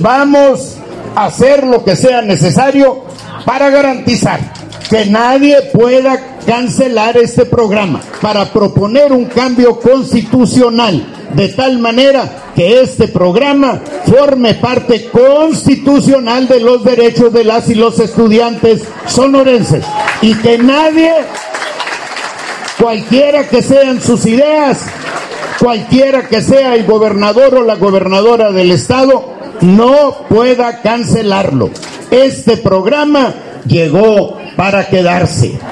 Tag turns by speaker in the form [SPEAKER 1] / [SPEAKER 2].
[SPEAKER 1] vamos a hacer lo que sea necesario para garantizar que nadie pueda cancelar este programa, para proponer un cambio constitucional de tal manera que este programa forme parte constitucional de los derechos de las y los estudiantes sonorenses, y que nadie, cualquiera que sean sus ideas, cualquiera que sea el gobernador o la gobernadora del estado, no pueda cancelarlo. Este programa llegó para quedarse.